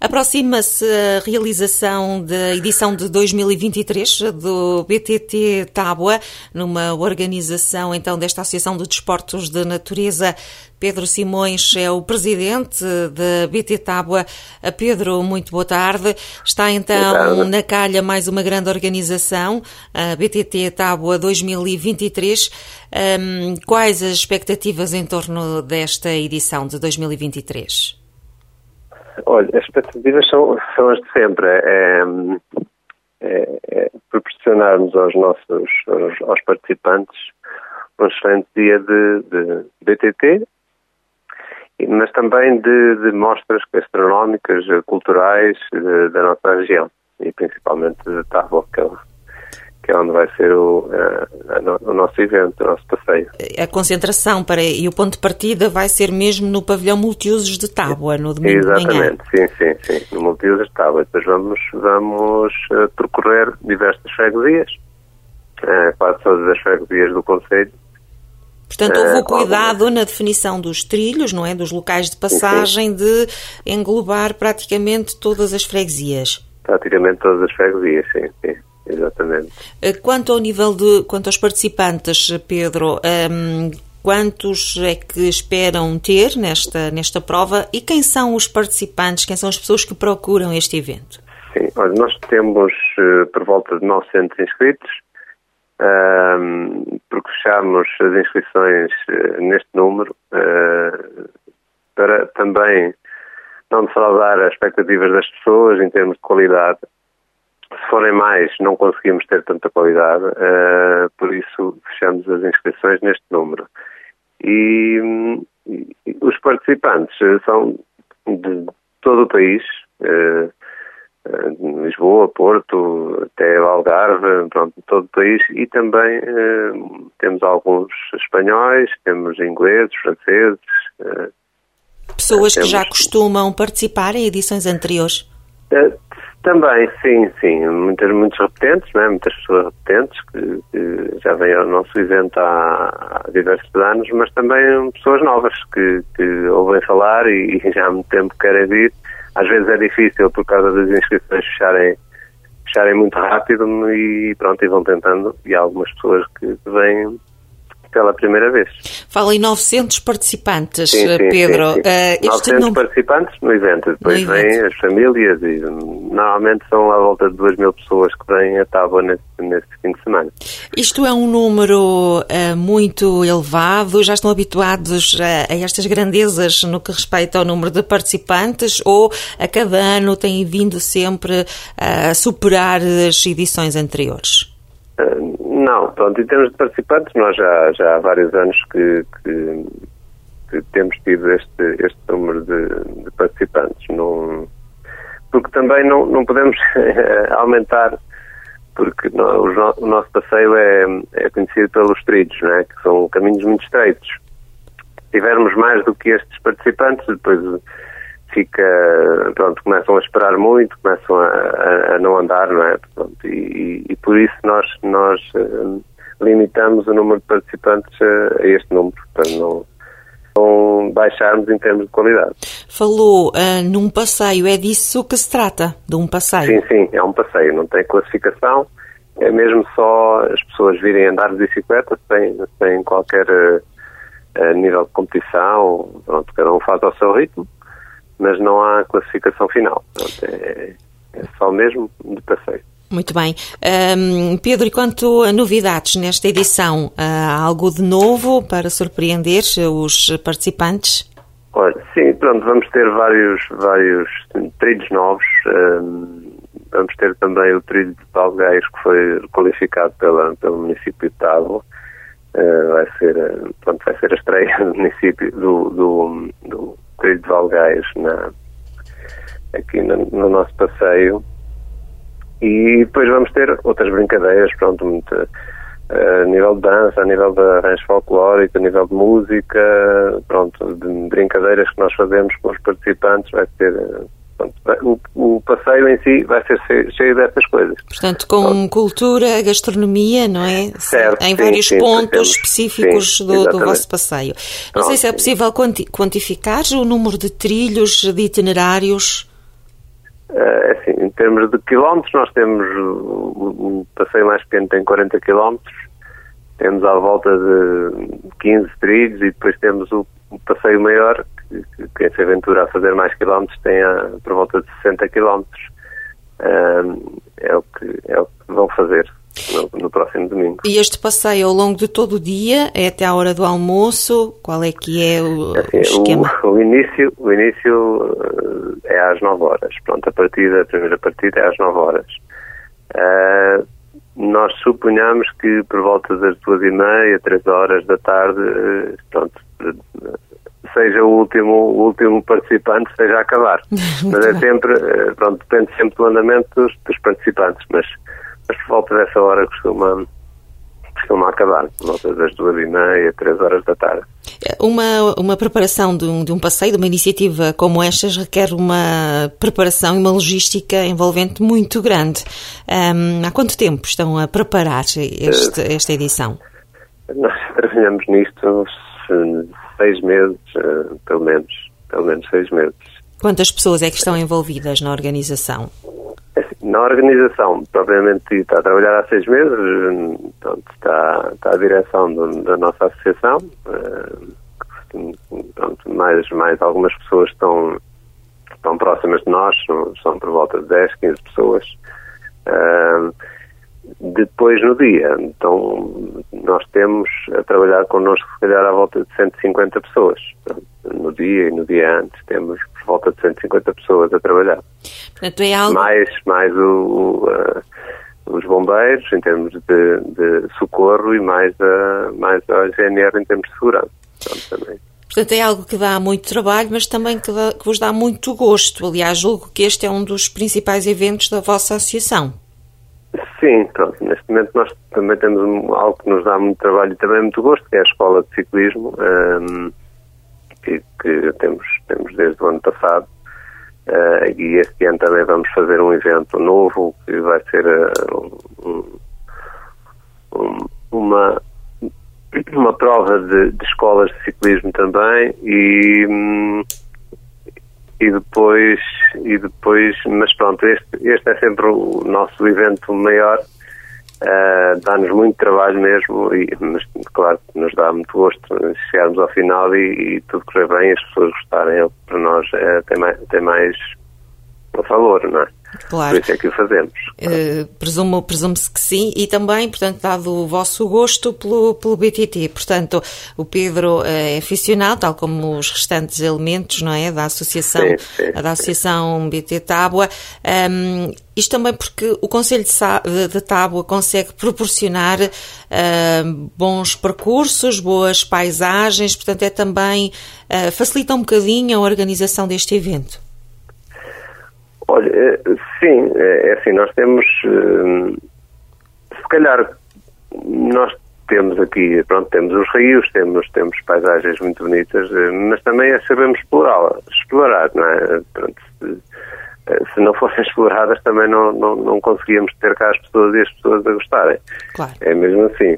Aproxima-se a realização da edição de 2023 do BTT Tábua, numa organização então desta Associação de Desportos de Natureza. Pedro Simões é o presidente da BT Tábua. Pedro, muito boa tarde. Está então na calha mais uma grande organização, a BTT Tábua 2023. Quais as expectativas em torno desta edição de 2023? Olha, as expectativas são as de sempre. É proporcionarmos aos participantes um excelente dia de BTT, mas também de mostras gastronómicas, culturais da nossa região e principalmente de Tábua, que é onde vai ser o nosso evento, o nosso passeio. A concentração e o ponto de partida vai ser mesmo no pavilhão multiusos de Tábua, no domingo de manhã. Exatamente, sim, no multiusos de Tábua. Depois vamos percorrer diversas freguesias, quase todas as freguesias do concelho. Portanto, houve o cuidado na definição dos trilhos, não é? Dos locais de passagem, de englobar praticamente todas as freguesias. Praticamente todas as freguesias, sim. Exatamente. Quanto aos participantes, Pedro, quantos é que esperam ter nesta prova e quem são os participantes, quem são as pessoas que procuram este evento? Sim, olha, nós temos por volta de 900 inscritos, porque fechamos as inscrições neste número para também não defraudar as expectativas das pessoas em termos de qualidade. Se forem mais, não conseguimos ter tanta qualidade, por isso fechamos as inscrições neste número. E os participantes são de todo o país, Lisboa, Porto, até Algarve, todo o país, e também temos alguns espanhóis, temos ingleses, franceses. Pessoas que já costumam participar em edições anteriores? Também, sim. Muitos repetentes, não é? Muitas pessoas repetentes que já vêm ao nosso evento há diversos anos, mas também pessoas novas que ouvem falar e já há muito tempo querem vir. Às vezes é difícil por causa das inscrições fecharem muito rápido e vão tentando. E há algumas pessoas que vêm pela primeira vez. Fala em 900 participantes, sim, Pedro. Sim. 900 participantes no evento. Depois vêm as famílias e normalmente são à volta de 2.000 pessoas que vêm a Tábua nesse fim de semana. Isto é um número muito elevado? Já estão habituados a estas grandezas no que respeita ao número de participantes ou a cada ano têm vindo sempre a superar as edições anteriores? Não, em termos de participantes, nós já há vários anos que temos tido este número de participantes. Porque também não podemos aumentar, porque o nosso passeio é conhecido pelos trilhos, não é? Que são caminhos muito estreitos. Se tivermos mais do que estes participantes, depois começam a esperar muito, começam a não andar, não é? E por isso nós limitamos o número de participantes a este número, para não baixarmos em termos de qualidade. Falou num passeio, é disso que se trata, de um passeio? Sim, é um passeio, não tem classificação, é mesmo só as pessoas virem andar de bicicleta sem qualquer nível de competição, cada um faz ao seu ritmo, mas não há classificação final. É só mesmo de passeio. Muito bem. Pedro, e quanto a novidades nesta edição, há algo de novo para surpreender os participantes? Olha, sim, vamos ter vários trilhos novos. Vamos ter também o trilho de Valgueiros, que foi qualificado pelo município de Tábua. Vai ser a estreia do município do trilho de Valgueiros aqui no nosso passeio. E depois vamos ter outras brincadeiras, a nível de dança, a nível de arranjo folclórico, a nível de música, de brincadeiras que nós fazemos com os participantes. Vai ser, o passeio em si vai ser cheio dessas coisas. Portanto, com cultura, gastronomia, não é? Certo, em vários pontos específicos do vosso passeio. Não sei se é possível quantificar o número de trilhos, de itinerários. Assim, em termos de quilómetros, nós temos o passeio mais pequeno tem 40 quilómetros, temos à volta de 15 trilhos e depois temos o passeio maior, que quem se aventura a fazer mais quilómetros tem por volta de 60 quilómetros. É o que vão fazer no próximo domingo. E este passeio ao longo de todo o dia, é até à hora do almoço? Qual é que é o esquema? O início é às 9 horas. Pronto, a primeira partida é às 9 horas. Nós suponhamos que por volta das 2h30, 3 horas da tarde, pronto, seja o último participante esteja a acabar. Mas é sempre, pronto, depende sempre do andamento dos participantes, mas por volta dessa hora costuma acabar, por volta das 2h30, 3 horas da tarde. Uma preparação de um passeio, de uma iniciativa como estas, requer uma preparação e uma logística envolvente muito grande. Há quanto tempo estão a preparar esta edição? Nós trabalhamos nisto 6 meses, pelo menos 6 meses. Quantas pessoas é que estão envolvidas na organização? Na organização, propriamente está a trabalhar há 6 meses, pronto, está a direção da nossa associação, pronto, mais algumas pessoas estão próximas de nós, são por volta de 10, 15 pessoas. Depois no dia, então nós temos a trabalhar connosco se calhar à volta de 150 pessoas. No dia e no dia antes temos por volta de 150 pessoas a trabalhar. Portanto, é algo... Mais os bombeiros em termos de socorro e mais a GNR em termos de segurança. Também. Portanto, é algo que dá muito trabalho, mas também que vos dá muito gosto. Aliás, julgo que este é um dos principais eventos da vossa associação. Sim, pronto. Neste momento nós também temos algo que nos dá muito trabalho e também muito gosto, que é a Escola de Ciclismo, que temos desde o ano passado. E este ano também vamos fazer um evento novo, que vai ser uma prova de escolas de ciclismo também e depois, mas pronto, este é sempre o nosso evento maior, dá-nos muito trabalho mesmo, mas claro, nos dá muito gosto chegarmos ao final e tudo correr bem, as pessoas gostarem, para nós tem mais valor, não é? Claro. Por isso é que o fazemos. Presume-se que sim, e também, portanto, dado o vosso gosto pelo BTT. Portanto, o Pedro é aficionado, tal como os restantes elementos, não é? Da associação, da associação BT Tábua. Isto também porque o Conselho de Tábua consegue proporcionar bons percursos, boas paisagens, portanto, é também facilita um bocadinho a organização deste evento. Olha, sim, é assim, nós temos, se calhar, nós temos aqui, pronto, temos os rios, temos paisagens muito bonitas, mas também sabemos explorar, não é? Pronto, se não fossem exploradas também não conseguíamos ter cá as pessoas e as pessoas a gostarem. Claro. É mesmo assim.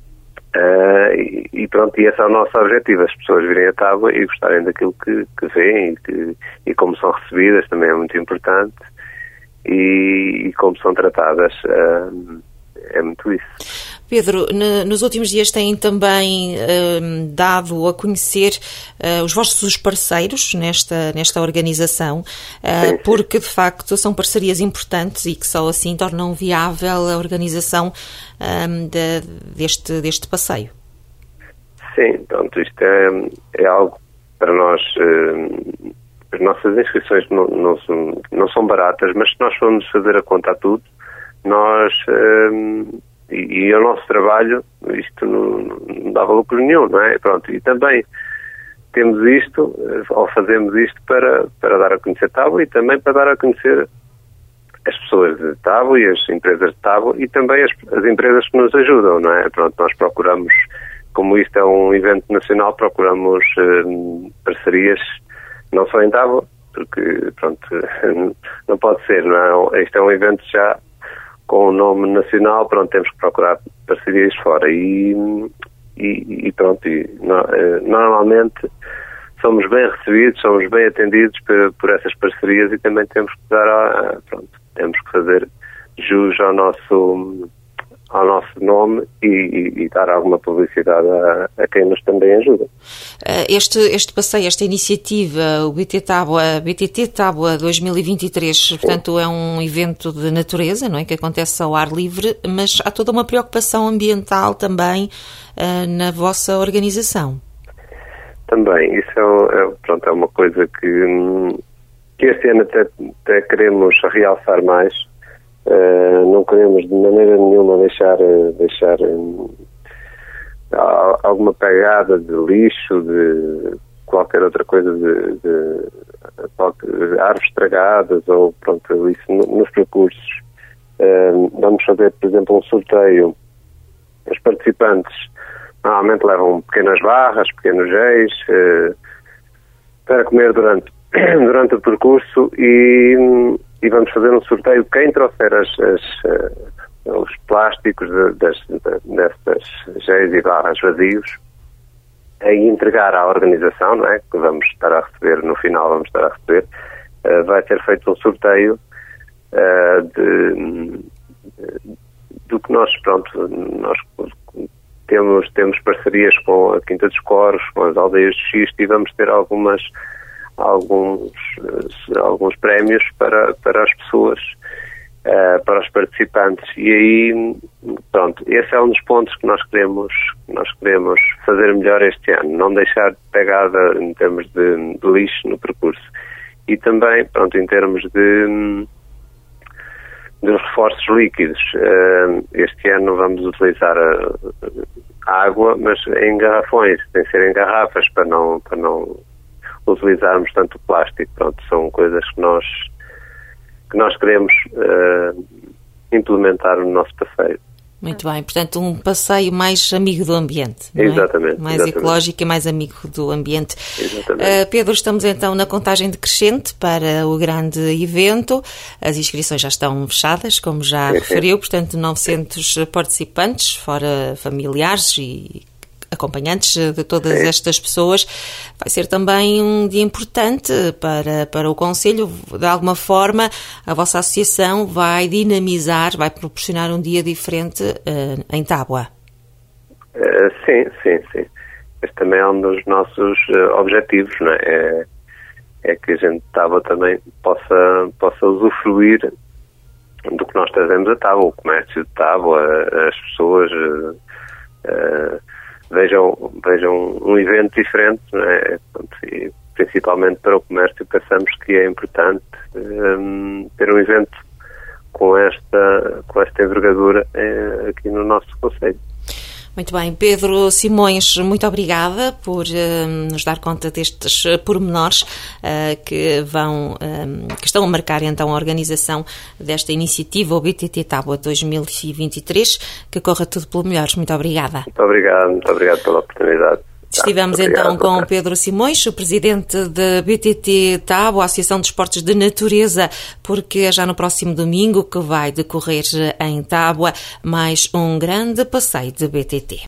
E pronto, e esse é o nosso objetivo, as pessoas virem a Tábua e gostarem daquilo que veem e como são recebidas também é muito importante e como são tratadas, é muito isso. Pedro, nos últimos dias têm também dado a conhecer os vossos parceiros nesta organização, porque de facto são parcerias importantes e que só assim tornam viável a organização deste passeio. Sim, pronto, isto é algo para nós. As nossas inscrições não são baratas, mas se nós formos fazer a conta a tudo, nós... E o nosso trabalho, isto não dava lucro nenhum, não é? Pronto, e também temos isto, ou fazemos isto para dar a conhecer Tábua e também para dar a conhecer as pessoas de Tábua e as empresas de Tábua e também as empresas que nos ajudam, não é? Pronto, nós procuramos, como isto é um evento nacional, procuramos parcerias não só em Tábua, porque, pronto, não pode ser, não é? Isto é um evento já com o nome nacional, pronto, temos que procurar parcerias fora e pronto, normalmente somos bem recebidos, somos bem atendidos por essas parcerias e também temos que temos que fazer jus ao nosso nome e dar alguma publicidade a quem nos também ajuda. Este passeio, esta iniciativa, o BTT Tábua 2023, portanto, é um evento de natureza, não é? Que acontece ao ar livre, mas há toda uma preocupação ambiental também na vossa organização. Também, isso é uma coisa que este ano até queremos realçar mais. Não queremos de maneira nenhuma deixar alguma pegada de lixo, de qualquer outra coisa, de árvores estragadas ou isso nos percursos. Vamos fazer, por exemplo, um sorteio. Os participantes normalmente levam pequenas barras, pequenos géis para comer durante o percurso e vamos fazer um sorteio. Quem trouxer os plásticos destas géis e barras vazios e entregar à organização, não é? Que vamos estar a receber, no final vai ser feito um sorteio do que nós temos parcerias com a Quinta dos Coros, com as Aldeias de Xisto e vamos ter alguns prémios para as pessoas, para os participantes. E aí, esse é um dos pontos que nós queremos fazer melhor este ano, não deixar pegada em termos de lixo no percurso. E também, em termos de reforços líquidos, este ano vamos utilizar a água, mas em garrafões, tem que ser em garrafas para não utilizarmos tanto plástico. São coisas que nós queremos implementar no nosso passeio. Muito bem, portanto um passeio mais amigo do ambiente, não é? Exatamente. Mais ecológico e mais amigo do ambiente. Pedro, estamos então na contagem decrescente para o grande evento. As inscrições já estão fechadas, como já referiu, portanto 900 participantes, fora familiares e acompanhantes de todas estas pessoas. Vai ser também um dia importante para o Conselho. De alguma forma, a vossa associação vai dinamizar, vai proporcionar um dia diferente em Tábua. Sim. Este também é um dos nossos objetivos, não é? É que a gente de Tábua também possa usufruir do que nós trazemos a Tábua, o comércio de Tábua, as pessoas vejam um evento diferente, não é? E principalmente para o comércio pensamos que é importante ter um evento com esta envergadura aqui no nosso concelho. Muito bem, Pedro Simões, muito obrigada por nos dar conta destes pormenores que estão a marcar então a organização desta iniciativa, o BTT Tábua 2023, que corra tudo pelo melhor. Muito obrigada. Muito obrigado pela oportunidade. Estivemos então com Pedro Simões, o presidente da BTT Tábua, a Associação de Esportes de Natureza, porque é já no próximo domingo que vai decorrer em Tábua mais um grande passeio de BTT.